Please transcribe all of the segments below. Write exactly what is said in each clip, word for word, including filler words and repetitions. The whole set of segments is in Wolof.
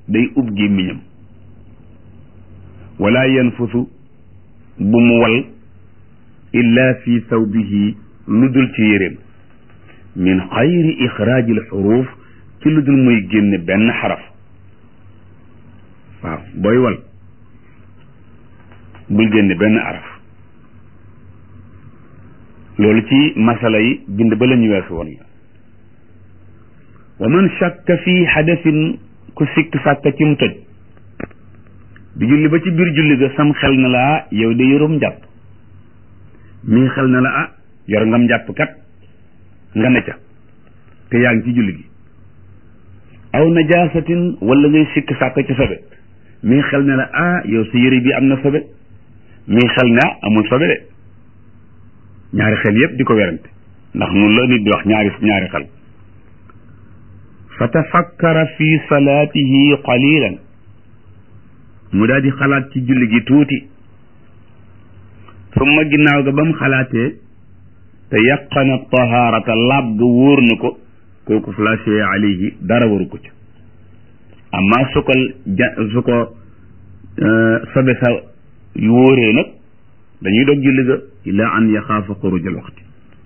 day ub gémmiñam wala yanfusu bu mu wal illa fi thawbihi lu dul ci yéreem min xayri ixraaji al xuruuf ci lu dul muy génne benn xaraf waaw booy wal bul génne benn araf loolu ci masala yi bind ba la ñu weesu woon la wa man shakka fi xadasin ku sikk sàkka ci mu toj di julli ba ci biir julli ga sam xel na la ah yow de yorum njàpp mii xel na la ah yor ngam njàpp kat nga ne ca te yaa ngi ci julli gi aw najaasatin wala ngay sikk sàkka ci sobe mii xel na la ah yow sa yëre bi am na sobe mii xel na amul sobe de ñaari xel yépp di ko werante ndax noonu la nit di wax ñaari ñaari xel fa tafakkara fi salaatihi qalilan mu daal di xalaat ci julli gi tuuti summa ginnaaw ga ba mu xalaatee te yaqana tahaarata laab ga wóor na ko kooku flashe alayhi dara waru ko ci amma su ko ja su ko sobe sa wóoree nag dañuy dog julli ga ila an yaxaafa xuruj al waxti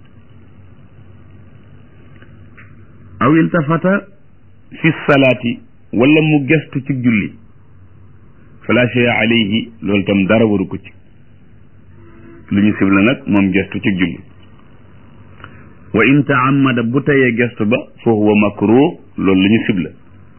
aw iltafata fi salaati wala mu gestu ci julli fala shay'a alayhi loolu tam dara waru ko ci lu ñu sibla nag moom gestu ci julli wa in taamada bu tayee gestu ba fa huwa makruh loolu lu ñu sibla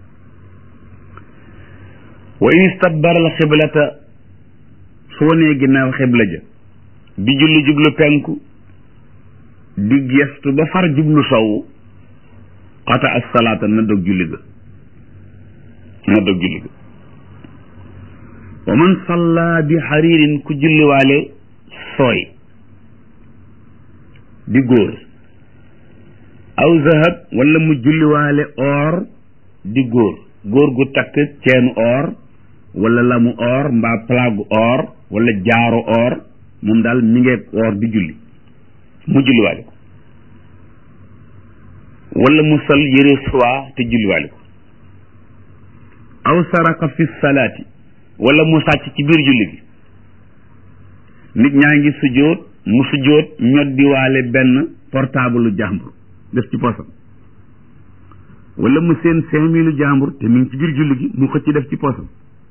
wa in istabara al xiblata su wanee ginnaaw xibla ja di julli jublu penku di gestu ba far jublu sowu xata as salaata na dog julli ga na dog julli ga wa man salla bi xariirin ku julliwaale sooy di góor aw zahab wala mu julliwaale or di góor góor gu takk ceenu or wala lamu or mbaa plagu or wala jaaro or moom daal mi ngeeg or di julli mu julliwaale ko wala mu sol yëre soie te julliwaale ko aw saraka fi salaati wala mu sàcc ci biir julli gi nit ñaa ngi sujjóot mu sujjóot ñoddiwaale benn portable lu jàmbur def ci poosam wala mu seen cinq mille jàmbur te mi ngi ci biir julli gi mu xëcc def ci poosam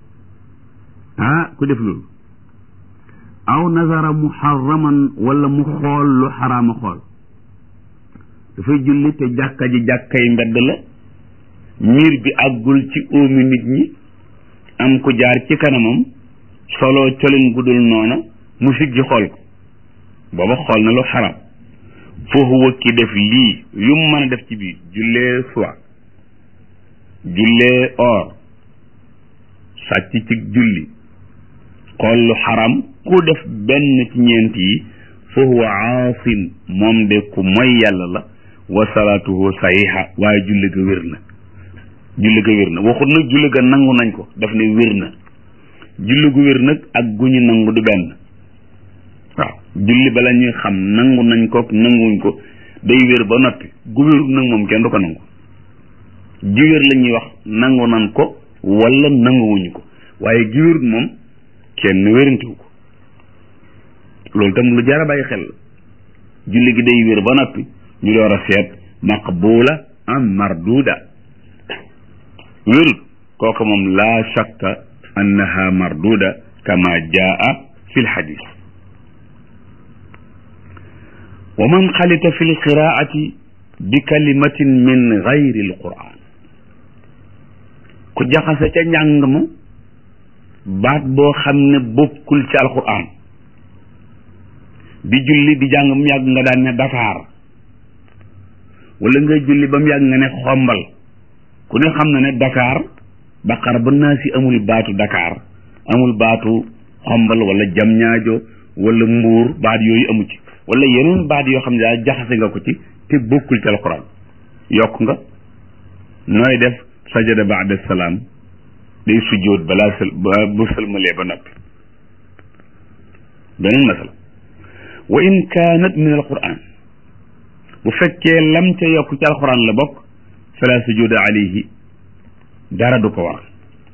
ah ku def loolu aw nazara muharraman wala mu xool lu xaraama xool dafay julli te jàkka ji jàkkay mbedd la miir bi àggul ci óomi nit ñi am ku jaar ci kanamam solo colin gudul noona mu siggi xool ko booba xool na lu xaraam foofu wëkki def lii yu mu mën a def ci biir jullee soie jullee or sàcc ci julli xool lu xaram ku def benn ci ñeent yi fa huwa aasin moom de ku moy yàlla la wa salaatuhu sahiha waaye julli ga wér na julli ga wér na waxut nag julli ga nangu nañ ko daf ne wér na julli gu wér nag ak gu ñu nangu du benn waaw julli bala ñuy xam nangu nañ ko nanguwuñ ko day wér ba noppi gu wérut nag moom kenn du ko nangu ji wér la ñuy wax nangu nañ ko wala nanguwuñu ko waaye gi wérut moom kenn wérantiwu ko loolu tam lu jar a bàyyi xel julli gi day wér ba noppi ñu door a seet maqbula am marduda wérut kooku moom laa shakka annaha marduda kama jaa fi lxadis wa man xalita fi lqiraati bi kalimatin min gayri alquran ku jaxase ca njàng ma baat boo xam ne bokkul ci alquran di julli di jàng mu yàgg nga daan ne Dakar wala nga julli ba mu yàgg nga ne xombal ku ne xam na ne Dakar Baqara ba naa si amul baatu Dakar amul baatu xombal wala jamñaajo wala mbuur baat yooyu amu ci wala yeneen baat yoo xam ne daal jaxase nga ko ci te bokkul ci alquran yokk nga nooy def sajada baada salaam day sujjóot balaa sël bu sëlmalee ba noppi beneen masala wa in kaanat min alquran bu fekkee lam ca yokk ci alquran la bokk fala sujuda alayhi dara du ko war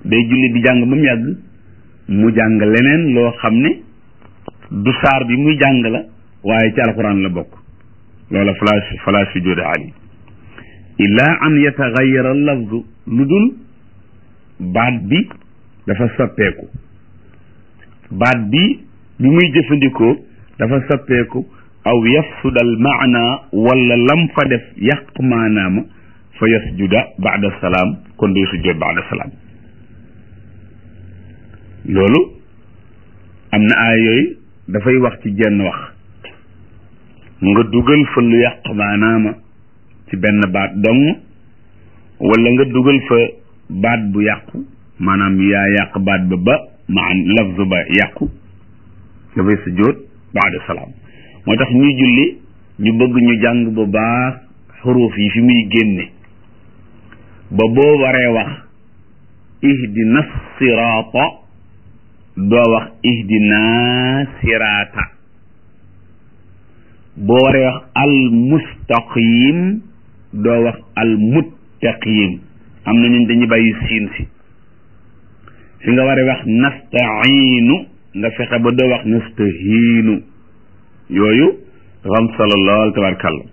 day julli di jàng ba mu yàgg mu jàng leneen loo xam ne du saar bi muy jàng la waaye ci alquran la bokk loola fala fala sujuda ali illa an yataxayara lafzu lu dul baat bi dafa soppeeku baat bi bi muy jëfandikoo dafa soppeeku aw yafsudal maana wala lam fa def yàq maanaama fa yasjuda baada salaam kon day sujjoot baada salaam loolu am na ay yooyu dafay wax ci jenn wax nga dugal fa lu yàq maanaama ci benn baat dong wala nga dugal fa baat bu yàqu maanaam yaa yàq baat ba ba maan lafzu ba yàqu dafay sujjoot baada salaam moo tax ñuy julli ñu bëgg ñu jàng bu baax xuruuf yi fi muy génne ba boo waree wax ihdina siraata doo wax ihdina siraata boo waree wax al mustaqim doo wax al muttaqim am na ñun dañuy bàyyi siin si fi nga waree wax nasta'iinu nga fexe ba doo wax nastahiinu yooyu dafa am solo lool tabarkàlla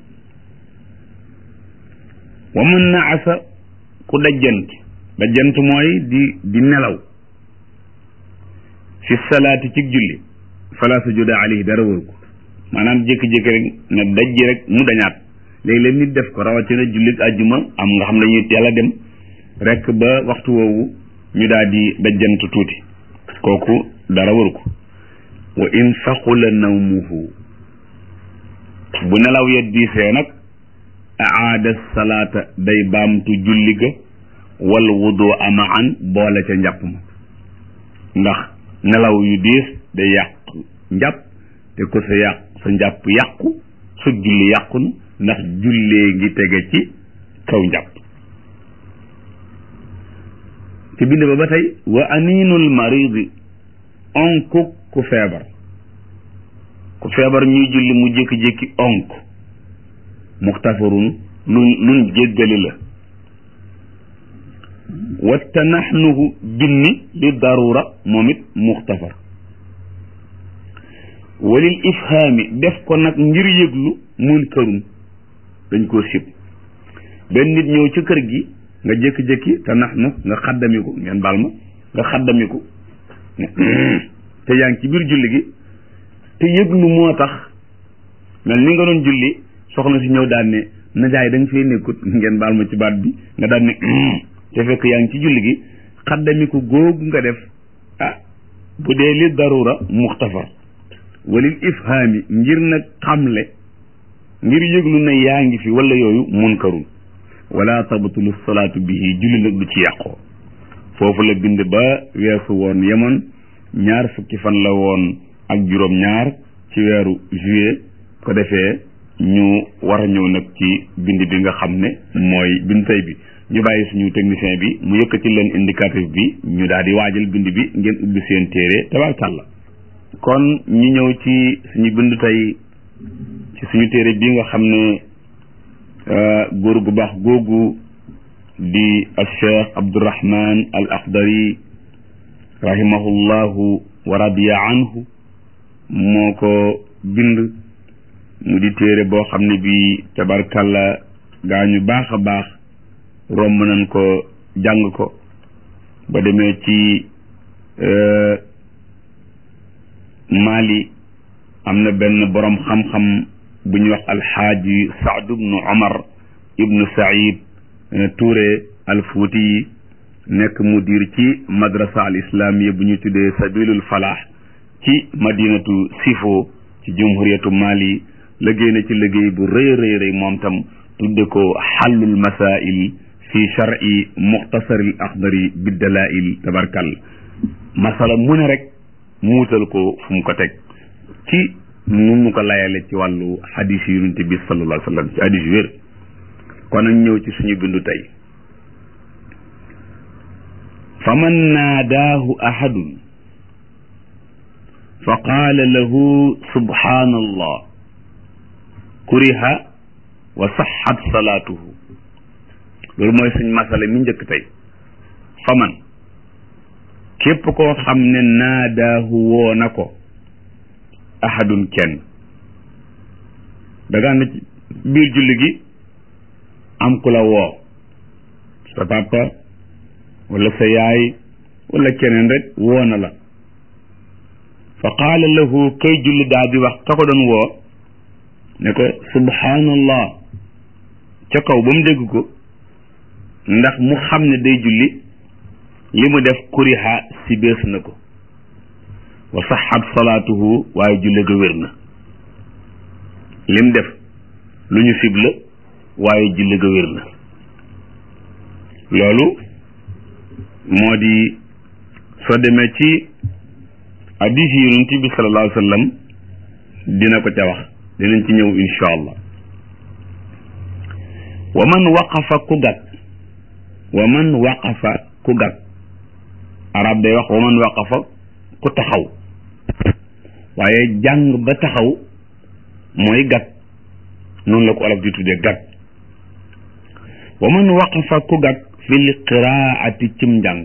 wa man naasa ku dajjant dajjant mooy di di nelaw fi salaati ci julli fala sujuda alayhi dara wër ko maanaam jékki-jékki rek ne dajji rek mu dañaat léeg-léeg nit def ko rawatina jullit àjjuma am nga xam ne dañuy teel a dem rek ba waxtu woowu ñu daal di dajjant tuuti kooku dara wër ko wa in faqula nawmuhu bu nelaw ya diisee nag aada salaata day baamtu julli ga wal wudu ama an boole ca njàpp ma ndax nelaw yu diis day yàq njàpp te ko sa yàq sa njàpp yàqu sa julli yàqu na ndax jullee ngi tege ci kaw njàpp ci bind ba ba tey wa aninul maridi onku ku feebar ku feebar ñuy julli mu jékki-jékki onk muxtafarun luñ luñ jéggali la wa tanaxnuhu binni li darura moom it muxtafar walil ifhaami def ko nag ngir yëglu munkarun dañ koo sib benn nit ñëw ci kër gi nga jékki-jékki tanaxnu nga xaddamiku ngeen baal ma nga xaddamiku te yaa ngi ci biir julli gi te yëglu moo tax mel ni nga doon julli soxna si ñëw daan ne najaay da nga fee nekkut ngeen baal ma ci baat bi nga daan ne te fekk yaa ngi ci julli gi xaddamiku googu nga def ah bu dee li darura muxtafar walil ifhaami ngir nag xamle ngir yëglu na yaa ngi fi wala yooyu munkarun wala tabtulu salaatu bihi julli nag du ci yàqoo foofu la bind ba weesu woon yemoon ñaar fukki fan la woon ak juróom ñaar ci weeru juillet ko defee ñu war a ñëw nag ci bind bi nga xam ne mooy bind tey bi ñu bàyyi suñu technicien bi mu yëkkati leen indicatif bi ñu daal di waajal bind bi ngeen ubbi seen téere tabaarkàlla kon ñu ñëw ci suñu bind tey ci suñu téere bi nga xam ne góor gu baax googu di al cheikh Abdourahman al Akhdari rahimahullahu wa radiya anhu moo ko bind mu di téere boo xam ne bi tabarkalla gaa ñu baax a baax romb nañ ko jàng ko ba demee ci Mali am na benn borom xam-xam bu ñuy wax alxaaji Saad ibnu Omar ibnu Saïd Touré al Fuuti yi nekk mudir ci madrasa al islamiyya bu ñu tuddee sabilul falaax ci madinatu Sifo ci jumhuriyatu Mali liggéey na ci liggéey bu rëy rëy rëy moom tam tudde ko xallul masail fi shar'i muxtasaril axdari biddalail tabarkal masala mu ne rek muutal ko fu mu ko teg ci nu mu ko layale ci wàllu xadis yi yonent bi sallallahu alayhi wa sallam ci xadis yu wér kon nag ñëw ci suñu bindu tey fa man naadaahu ahadun fa qaala lahu subhaanallah kuriha wa saxat salaatuhu loolu mooy suñ masala mi njëkk tey fa man képp koo xam ne naadaahu woo na ko ahadun kenn dagaa na ci biir julli gi am ku la woo sa papa wala sa yaay wala keneen rek woo na la fa qaala lahu kay julli daal di wax ka ko doon woo ne ko subhanallah ca kaw ba mu dégg ko ndax mu xam ne day julli li mu def kuriha si bees na ko wa saxat salaatuhu waaye julli ga wér na lim def lu ñu sib la waaye julli ga wér na loolu moo di soo demee ci hadiis yi Yonent bi sallallahu alayhi wa sallam dina ko ca wax dinañ ci ñëw insha allah wa man waqafa ku gàtt wa man waqafa ku gàtt arab day wax wa man waqafa ku taxaw waaye jàng ba taxaw mooy gàtt noonu la ko olof di tuddee gàtt wa man waqafa ku gàtt fil qiraati cim njàng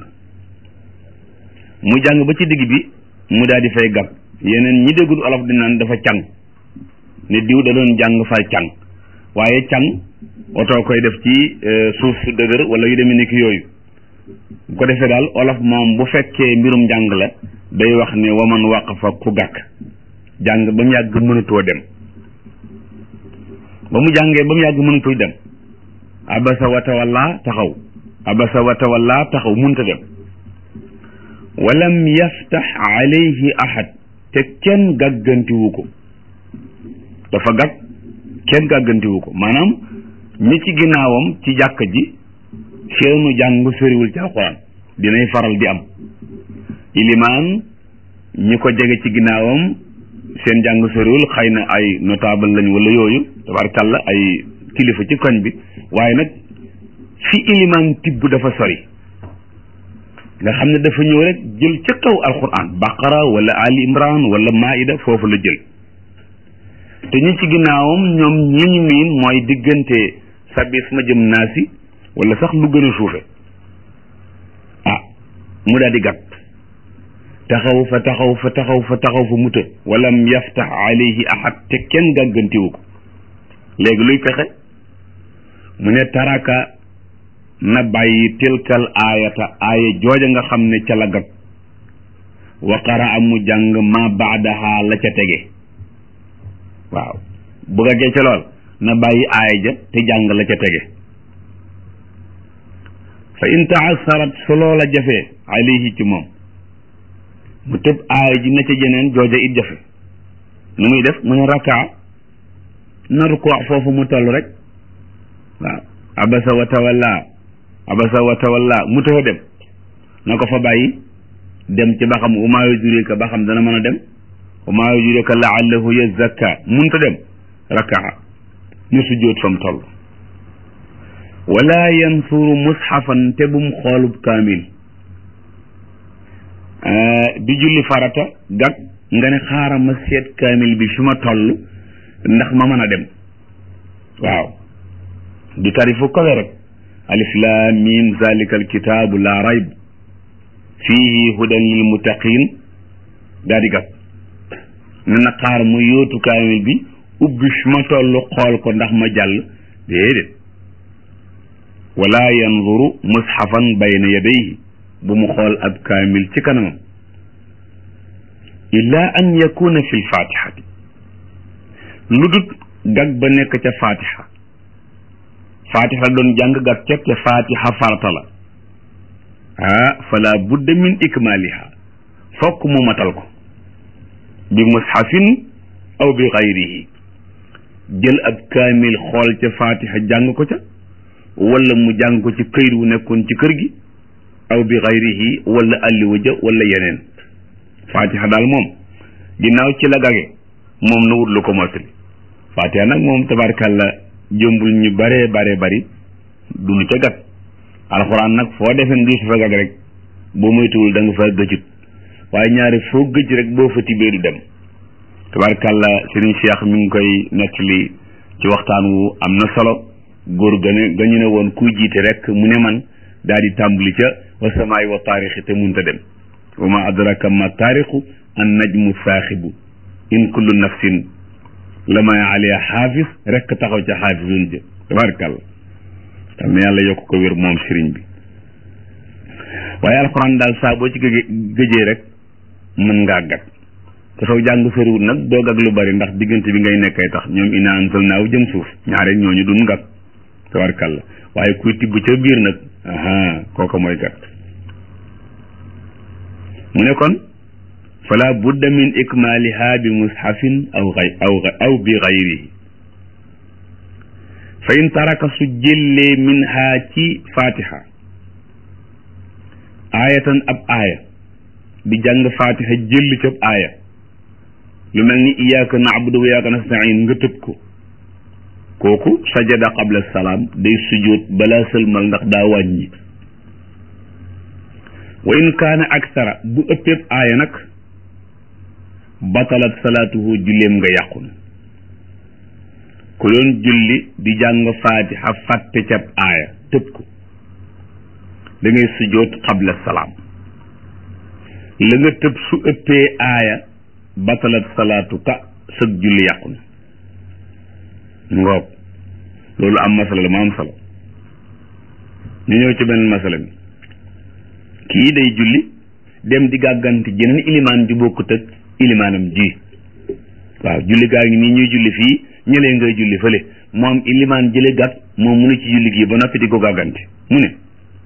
mu jàng ba ci digg bi mu daal di fay gàtt yeneen ñi déggul olof di naan dafa càng ne diw da doon jàng fay càng waaye càng oto koy def ci suuf su dëgër wala yu demee ni ki yooyu bu ko defee daal olof moom bu fekkee mbirum njàng la day wax ne waman waqafa ku gàkk jàng ba mu yàgg mënatoo dem ba mu jàngee ba mu yàgg mënatul dem abasa wa tawalla taxaw abasa wa tawalla taxaw mënta dem walam yaftax alayhi ahad te kenn gàggantiwu ko dafa gàgg kenn gàggantiwu ko maanaam ñi ci ginnaawam ci jàkk ji seenu jàng soriwul ci alxuraan dinay faral di am ilimaan ñi ko jege ci ginnaawam seen jàng soriwul xëy na ay notable lañ wala yooyu tabarkàlla ay kilifa ci koñ bi waaye nag fi ilimaan tibb dafa sori nga xam ne dafa ñëw rek jël ca kaw alxuraan baqara wala ali imran wala maida foofu la jël te ñi ci ginnaawam ñoom ñi ñu miin mooy diggante sabis ma jëm naasi wala sax lu gën a suufe ah mu daal di gàtt taxaw fa taxaw fa taxaw fa taxaw fa muta walam yaftax alayhi ahad te kenn gàggantiwu ko léegi luy pexe mu ne taraka na bàyyi tilkal aayata aaya jooja nga xam ne ca la gàtt wa qara mu jàng ma baadaha la ca tege waaw bu gaggee ca lool na bàyyi aaya ja te jàng la ca tege fa in taasarat su loola jafee alayhi ci moom mu tëb aaya ji na ca jeneen jooja it jafe nu muy def mu ne rakaa na rukoo foofu mu toll rek waaw abasa wa tawalla abasa wa tawalla mu taxa dem na ko fa bàyyi dem ci ba xam umaa yudrika ba xam dana mën a dem umaa yudrika laallahu yazakka munta dem rakaa ñu sujjóot fam toll wala yansuru mushafan te bum xoolub kaamil di julli farata gag nga ne xaaral ma seet kaamil bi fi ma toll ndax ma mën a dem waaw du tarifu kawe rek alif lam mim zalika alkitabu la rayb fihi hudan lil muttaqin daa di gag ne na xaar mu yóotu kaamil bi ubbi fi ma toll xool ko ndax ma jàll déedéet wala yanzuru mushafan bayna yadayhi bu mu xool ab kaamil ci kanamam illa an yakuna fi lfatihati lu dut gag ba nekk ca fatiha fatiha doon jàng gag ca te fatiha farata la ah fala budda min ikmaliha fokk mu matal ko bi mushafin aw bi gayrihi jël ab kaamil xool ca fatiha jàng ko ca wala mu jàng ko ci këyit wu nekkoon ci kër gi aw bi gayrihi wala alliwa ja wala yeneen fatiha daal moom ginnaaw ci la gage moom na wut lu ko mottali fatiha nag moom tabarkàlla jëmbul ñu bare bare bari duñu ca gat alxuraan nag foo defee ndi su fa gag rek boo moytuwul da nga fa gëcut waaye ñaari foo gëj rek boo fa tibbee du dem tabarkàlla sëriñ Cheikh mi ngi koy nettali ci waxtaan wu am na solo góor ga ne ga ñu ne woon kuy jiite rek mu ne man daal di tàmbali ca wa samaay wa taarixi te munta dem wa ma adraka ma taariqu an najmu saaxibu in kullu nafsin lama alayha xaafis rek taxaw ca xaafisun jë tabarakàlla xam ne yàlla yokk ko wér moom sëriñ bi waaye alxuraan daal saa boo ci gëjee gëjee rek mën ngaa gàtt te soo jàng soriwul nag doog ak lu bari ndax diggante bi ngay nekkay tax ñoom inaa anzalnaahu jëm suuf ñaare ñooñu duñ gàtt tabarakàlla waaye kuy tibb ca biir nag aha kooka mooy gàtt mu ne kon fala budda min ikmaaliha bi mushafin aw aw aw bi gayrihi fa in taraka su jëllee minha ci fatiha aayatan ab aaya di jàng fatiha jëll ci ab aaya lu mel ni iyyaka na'budu wa iyyaka nasta'in nga tëb ko kooku sajada qabla salaam day sujjóot balaa sëlmal ndax daa wàññi wa in kaana aksara bu ëppee aaya nag batalat salaatuhu julleem nga yàqu na ku doon julli di jàng faatiha fàtte cab aaya tëb ko da ngay sujjóot qabla salaam la nga tëb su ëppee aaya batalat salaatuka sëg julli yàqu na ngoog loolu am masala la ma am solo ñu ñëw ci benn masala bi kii day julli dem di gàgganti jeneen ilimaan ju bokkut ak ilimaanam ji waaw julli gaa ngi nii ñuy julli fii ñëlee ngay julli fële moom ilimaan jële gàtt moom mu ne ci julli gii ba noppi di ko gàgganti mu ne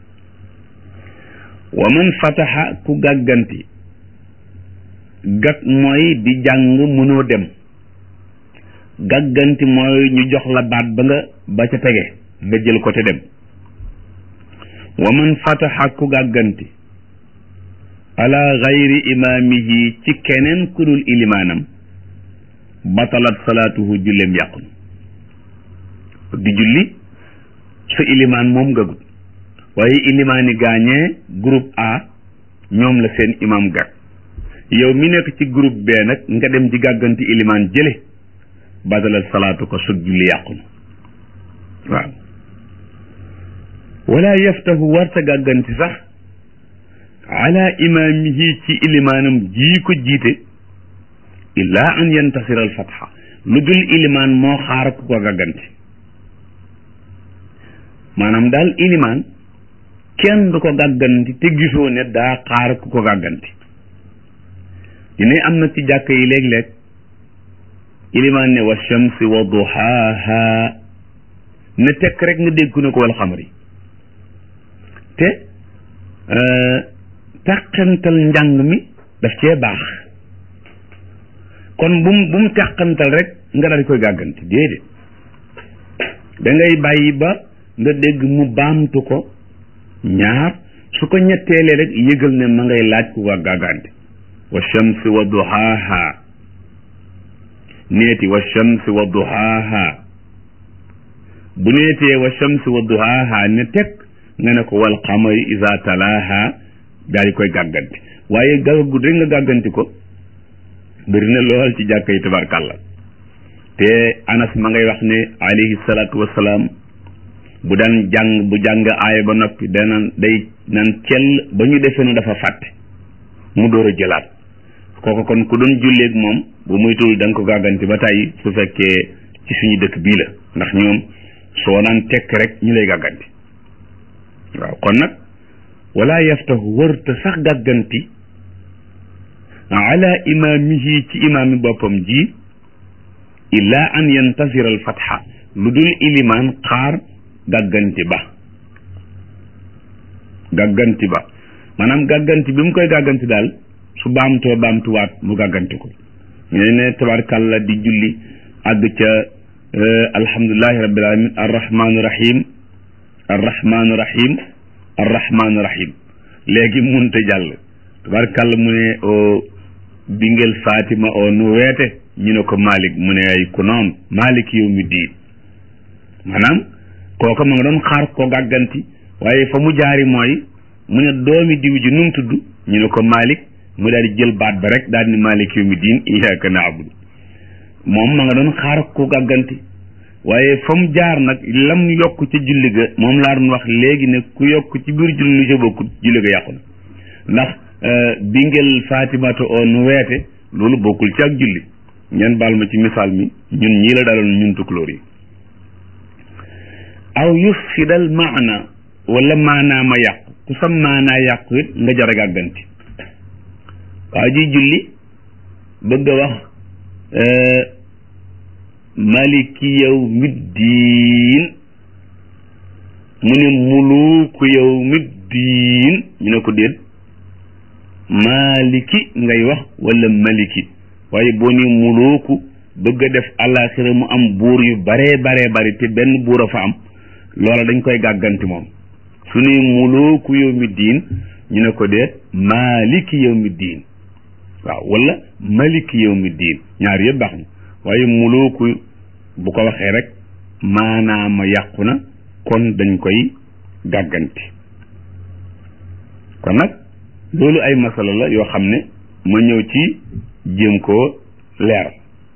wa man fataha ku gàgganti gàtt mooy di jàng mënoo dem gàgganti mooy ñu jox la baat ba nga ba ca tege nga jël ko te dem wa man fataha ku gàgganti ala gayri imaamihi ci keneen ku dul ilimaanam batalat salaatuhu julleem yàqu na di julli sa ilimaan moom nga gut waaye ilimaani gaañee groupe A ñoom la seen imam gàtt yow mi nekk ci groupe B nag nga dem di gàgganti ilimaan jële batalat salaatu ko sug julli yàqu na waaw wala yaftahu warta gàgganti sax ala imaamihi ci ilimaanam jii ko jiite illa an yantasira al fatha lu dul ilimaan moo xaar ku ko gàgganti maanaam daal ilimaan kenn du ko gàgganti te gisoo ne daa xaar ku ko gàgganti dina am na ci jàkk yi léeg-léeg ilimaan ne wa shamsi wa duhaaha ne tekk rek nga dégg na ko wal xamari te tàqantal njàng mi daf cee baax kon bu mu bu mu tàqantal rek nga daal di koy gàgganti déedéet da ngay bàyyi ba nga dégg mu baamtu ko ñaar su ko ñetteelee rek yëgal ne ma ngay laaj ku ko gàgganti wa shamsi wa duhaaha neeti wa shamsi wa duhaaha bu neetee wa shamsi wa duhaaha ne teg nga ne ko wal qamari iza talaaha daal di koy gàgganti waaye gàggagut rek nga gàgganti ko bëri na lool ci jàkka yi tabarkàlla te anas ma ngay wax ne alayhi salaatu wasalaam bu daan jàng bu jàng aaya ba noppi danaan day naan cell ba ñu defee ne dafa fàtte mu door a jëlaat kooku kon ku doon julleeg moom bu muytul da nga ko gàgganti ba tàyyi su fekkee ci suñu dëkk bii la ndax ñoom soo naan tekk rek ñu lay gàgganti waaw kon nag wala yaftahu wërta sax gàgganti ala imaamihi ci imaami boppam ji illa an yantasira al fatha lu dul ilimaan xaar gàgganti ba gàgganti ba maanaam gàgganti bi mu koy gàgganti daal su baamtoo baamtuwaat mu gàgganti ko ñu ne tabarkàlla di julli àgg ca alhamdulillahi rabbil alamin arrahmanu rahim arrahmanu rahim arrahmanu rahim léegi munte jàll tabarkàlla mu ne o bingel fatima o nu weete ñu ne ko malik mu ne ay ku noon malik yow mi diin maanaam kooka ma nga doon xaar ko gàgganti waaye fa mu jaari mooy mu ne doomi diw ji nu mu tudd ñu ne ko malik mu daal di jël baat ba rek daal ni malik yow mi diin iyyaka na'budu moom ma nga doon xaar ko gàgganti waaye fa mu jaar nag lam yokk ca julli ga moom laa doon wax léegi ne ku yokk ci biir julli lu ca bokkut julli ga yàqu na ndax bingel fatimata o nu weete loolu bokkul ci ak julli ngeen baal ma ci misaal mi ñun ñii la daloon ñun tukulóor yi aw yufsidal maana wala maanaa ma yàqu ku sam maanaa yàqu it nga jar a gàgganti waa ji julli bëgg a wax maliki yawmi diin mu ne muluku yawmi diin ñu ne ko déet maliki ngay wax wala maliki waaye boo ne muluku bëgg a def àllaaxira mu am buur yu baree baree bari te benn buur a fa am loola dañ koy gàgganti moom su ne muluku yawmi diin ñu ne ko déet maliki yawmi diin waaw wala maliki yawmi diin ñaar yëpp baax na waaye muluku bu ko waxee rek maanaama yàqu na kon dañ koy gàgganti kon nag loolu ay masala la yoo xam ne ma ñëw ci jéem koo leer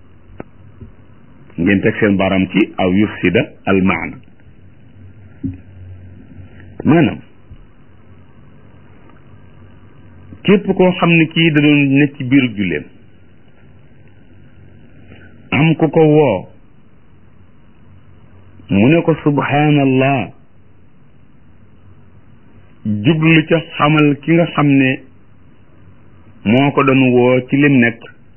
ngeen teg seen baram ci aw yufsida al maana maanaam képp koo xam ne kii da doon nekk ci biiru julleem am ku ko woo mu ne ko subhanallah jublu ca xamal ki nga xam ne moo ko doon woo ci lim nekk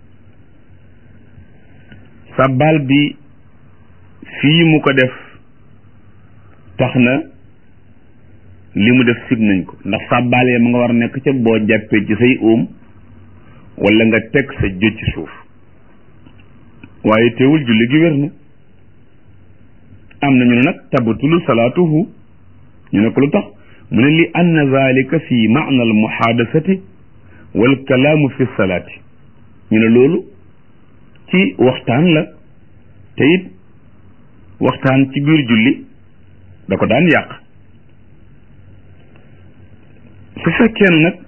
sabbal bi fii mu ko def tax na li mu def sib nañ ko ndax sabbal ya ma nga war a nekk ca boo jàppee ci say óom wala nga teg sa jëj ci suuf waaye teewul julli gi wér na am na ñu ne nag tabatulu salaatuhu ñu ne ko lu tax mu ne li anna zalika fi maana al muhaadasati wal kalaamu fi salaati ñu ne loolu ci waxtaan la te it waxtaan ci biir julli da ko daan yàq su fekkee ne nag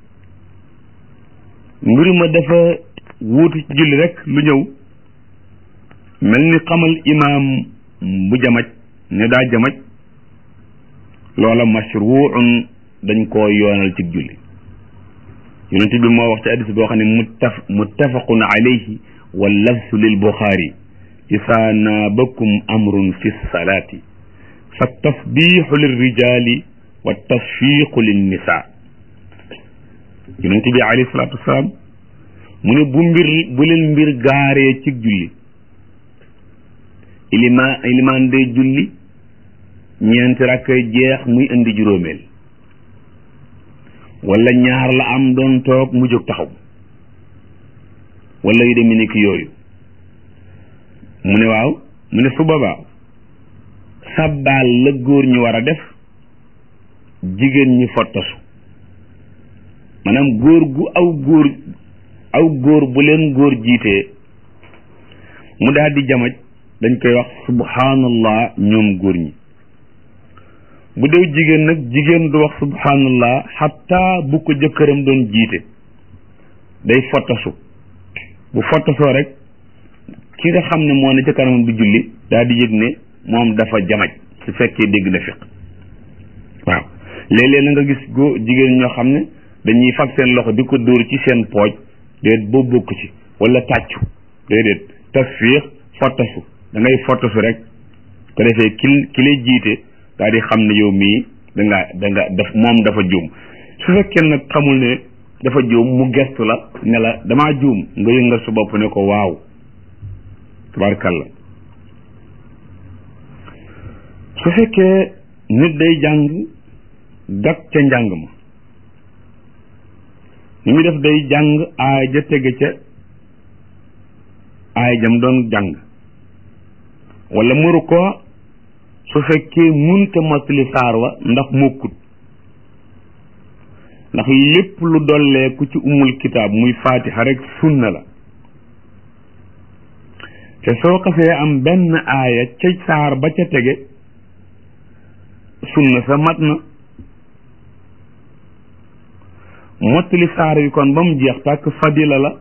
mbir ma dafa wuutu ci julli rek lu ñëw mel ni xamal imaam bu jamaj ne daa jamaj loola mashruun dañ koo yoonal ci julli yonent bi moo wax ci hadiis boo xam ne muttaf muttafaqun alayhi wal lafzu lil buxaari isaa naabakum amrun fi salaati fa tasbiixu lir rijaali wa tasfiiqu lin nisaa yonent bi alayhi salaatu wasalaam mu ne bu mbir bu leen mbir gaaree ci julli ilima ilimaan day julli ñeenti rakkay jeex muy indi juróomeel wala ñaar la am doon toog mu jóg taxaw wala yu demee ni ki yooyu mu ne waaw mu ne su boobaa sabbaal la góor ñi war a def jigéen ñi fottasu maanaam góor gu aw góor aw góor bu leen góor jiitee mu daal di jamaj dañ koy wax subhanallah ñoom góor ñi bu dew jigéen nag jigéen du wax subhanallah xatta bu ko jëkkëram doon jiite day fottasu bu fottasoo rek ki nga xam ne moo ne ca kanamam di julli daal di yëg ne moom dafa jamaj su fekkee dégg na fiq waaw léeg-léeg na nga gis góor jigéen ñoo xam ne dañuy fab seen loxo di ko dóor ci seen pooj déet boo bokk ci wala tàccu déedéet tasfiix fottasu da ngay fottasu rek ko defee ki ki lay jiite daal di xam ne yow mii da nga da nga daf moom dafa juum su fekkee nag xamul ne dafa juum mu gestu la ne la damaa juum nga yëngal su bopp ne ko waaw tabarkalla su fekkee nit day jàng gàtt ca njàng ma ni muy def day jàng aay ja tege ca aay jam doon jàng wala mëru ko su fekkee munta mottali saar wa ndax mokkut ndax lépp lu dolleeku ci umul kitaab muy faatiha rek sunna la te soo xasee am benn aaya ca saar ba ca tege sunna sa mat na mottali saar wi kon ba mu jeex tàkk fadila la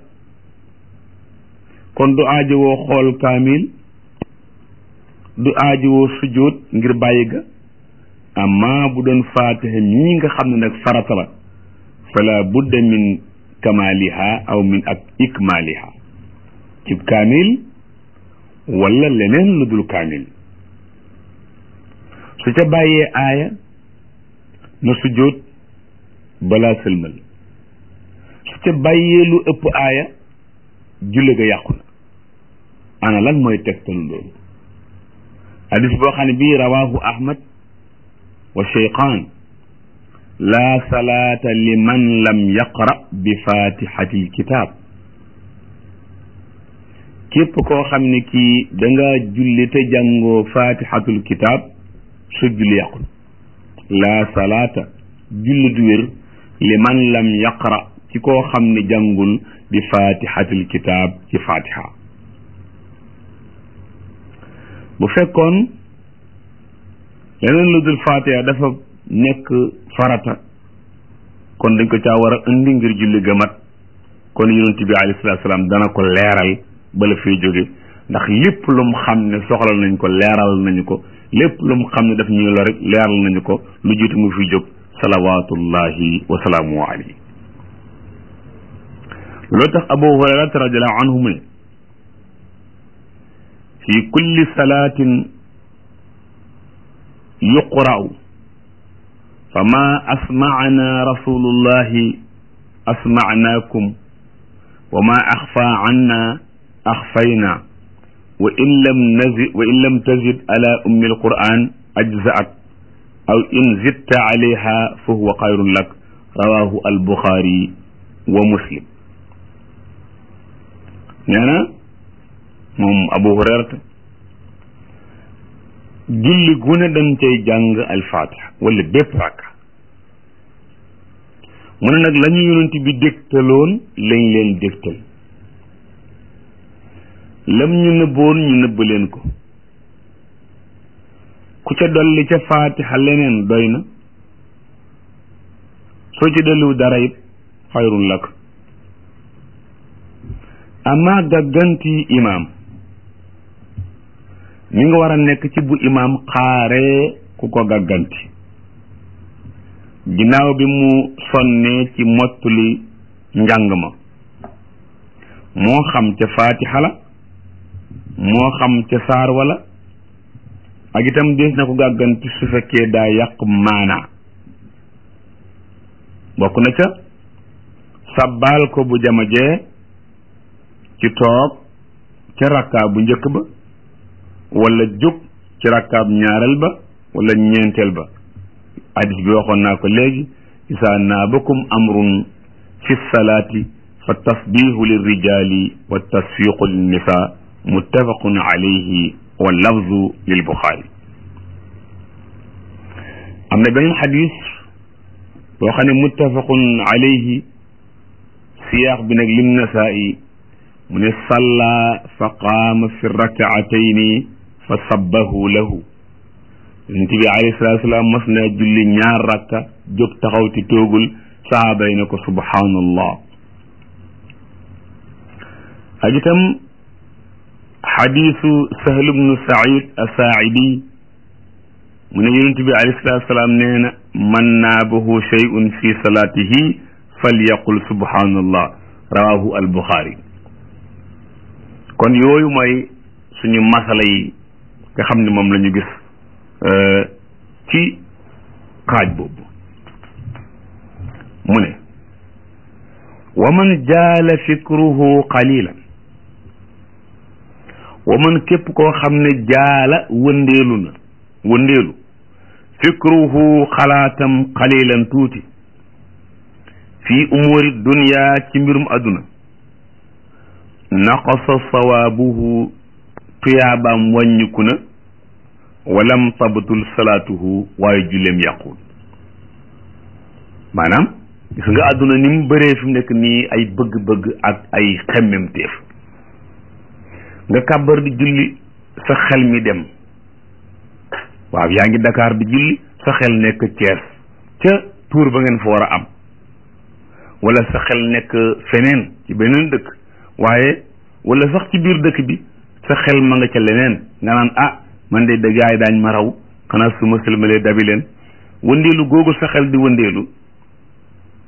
kon du aajowoo xool kaamil du aajowoo sujjóot ngir bàyyi ga amma bu doon faatiha ñi nga xam ne nag farata la fala budda min kamaliha aw min ak ikmaliha ci kaamil wala leneen lu dul kaamil su ca bàyyee aaya na sujjóot balaa sëlmal su ca bàyyee lu ëpp aaya julli ga yàqu na ana lan mooy tegtalu loolu hadis boo xam ne bii rawahu ahmad wa cheykhan laa salaata liman lam yaqra bi fatihati lkitab képp koo xam ne kii da nga julli te jàngoo fatihatul kitab su julli yàqul laa salaata julli du wér liman lam yaqra ci koo xam ne jàngul bi fatihatul kitab ci fatiha bu fekkoon leneen lu dul fatiha dafa nekk farata kon dañ ko caa war a indi ngir julli ga mat kon yonent bi alayhi salaatu salaam dana ko leeral bala fee jóge ndax lépp lu mu xam ne soxla nañ ko leeral nañu ko lépp lu mu xam ne daf ñuy lor rek leeral nañu ko lu jiitu mu fi jóg salawaatullahi wa salaamu alayhi loolu tax abu hurayrata radiallahu anhu mu ne fi kulli salaatin yuqra'u fama asma'ana rasulullahi asma'nakum wa ma axfa anna axfayna wa in lam nazid wa in lam tazid ala ummi alquran ajza'at aw in zidta alayha fa huwa xayrun lak rawahu albuxaari wa muslim nee na moom abu hurayrata julli gu ne dañ cay jàng alfatiha wala bépp rakka mu ne nag la ñu yonent bi dégtaloon lañ leen dégtal lam ñu nëbboon ñu nëbb leen ko ku ca dolli ca fatiha leneen doy na soo ci dolliwu dara it xayrun lak ama gàgganti imaam mi nga war a nekk ci bu imaam xaaree ku ko gàgganti ginnaaw bi mu sonnee ci mottuli njàng ma moo xam ca fatiha la moo xam ca saar wala ak itam des na ko gàgganti su fekkee daa yàq maanaa bokk na ca sabbaal ko bu jamajee ci toog ca rakkaa bu njëkk ba wala jóg ci rakkaab ñaareel ba wala ñeenteel ba hadis bi waxoon naa ko léegi isaa naabakum amrun fi salaati fa tasbihu lirrijali wa tasfiqu linnisa muttafaqun alayhi wa lafzu lil buxaari am na beneen xadis boo xam ne muttafaqun alayhi siyaax bi nag lim nasaa'i mu ne salla fa qaama fi rakaatayni fa sabbahu lahu yonent bi alayhi salaatu salaam mas na julli ñaar rakka jóg taxaw ti toogul sahaaba yi ne ko subhaanallah ak itam xadiisu Sahl ibnu Saïd as-Saaidi mu ne yonent bi alayhi salaatu salaam nee na man naabahu shay'un fi salaatihi falyaqul subhaanallah rawaahu al-Buxaari kon yooyu mooy suñu masala yi nga xam ne moom la ñu gis ci xaaj boobu mu ne wa man jaala fikruhu qalilan wa man képp koo xam ne jaala wëndeelu na wëndeelu fikruhu xalaatam qalilan tuuti fi umuri dunya ci mbirum adduna naqasa sawaabuhu tuyaabaam wàññiku na walam tabtul salaatuhu waaye julleem yàquwul maanaam gis nga àdduna ni mu bëree fi mu nekk nii ay bëgg-bëgg ak ay xemmemteef nga kàbbar di julli sa xel mi dem waaw yaa ngi Dakar di julli sa xel nekk Thiès ca tuur ba ngeen fa war a am wala sa xel nekk feneen ci beneen dëkk waaye wala sax ci biir dëkk bi sa xel ma nga ca leneen nga naan ah man de dëggaay daañ ma raw xanaa su ma sëlmalee dabi leen wëndeelu googu sa xel di wëndeelu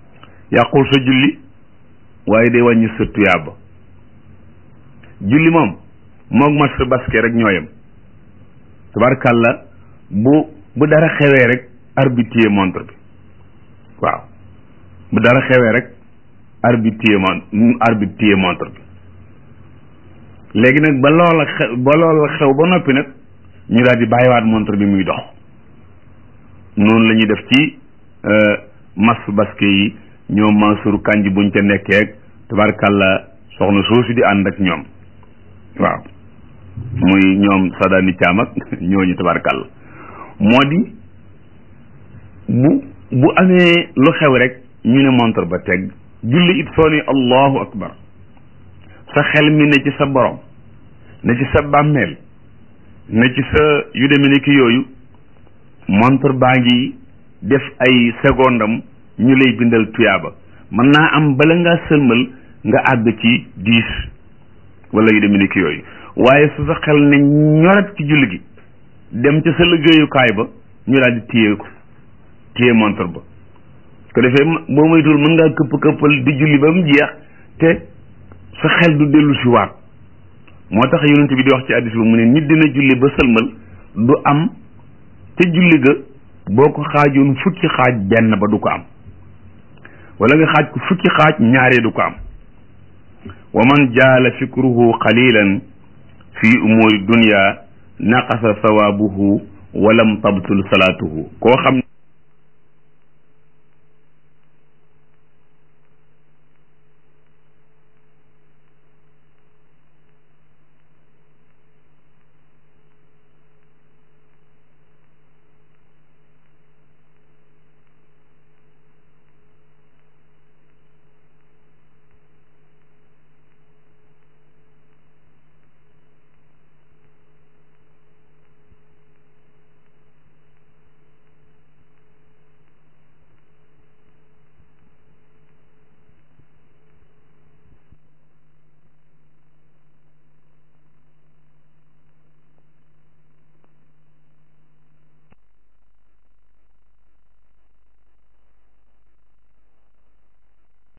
yàqul sa julli waaye day wàññi sa tuyaaba. julli moom moog match basket rek ñooyam tabarkàlla bu bu dara xewee rek arbitre montre bi waaw bu dara xewee rek arbitre mon arbitre montre bi léegi nag ba loola xew ba loola xew ba noppi nag ñu daal di bàyyiwaat montre bi muy dox noonu la ñuy def ci match basket yi ñoom Mansour Kanji buñ ca nekkee tabarkàlla soxna soosu di ànd ak ñoom waaw muy ñoom Sadani Caam ak ñooñu tabarkàlla moo di bu bu amee lu xew rek ñu ne montre ba teg julli it soo ne allahu akbar sa xel mi ne ci sa borom ne ci sa bàmmeel ne ci sa yu demee ni ki yooyu montre baa ngi def ay segondam ñu lay bindal tuyaaba mën naa am bala ngaa sëlmal nga àgg ci dix wala yu demee ni ki yooyu waaye su sa xel ne ñorat ci julli gi dem ca sa liggéeyukaay ba ñu daal di téye ko téye montre ba ko defee boo moytuwul mën ngaa këpp këppal di julli ba mu jeex te sa xel du dellu si waat moo tax yonent bi di wax ci hadiis ba mu ne nit dina julli ba sëlmal du am te julli ga boo ko xaajoon fukki xaaj benn ba du ko am wala nga xaaj ko fukki xaaj ñaaree du ko am wa man jaala fikruhu qalilan fi umuri dunya naqasa sawaabuhu walam tabtul salaatuhu koo xam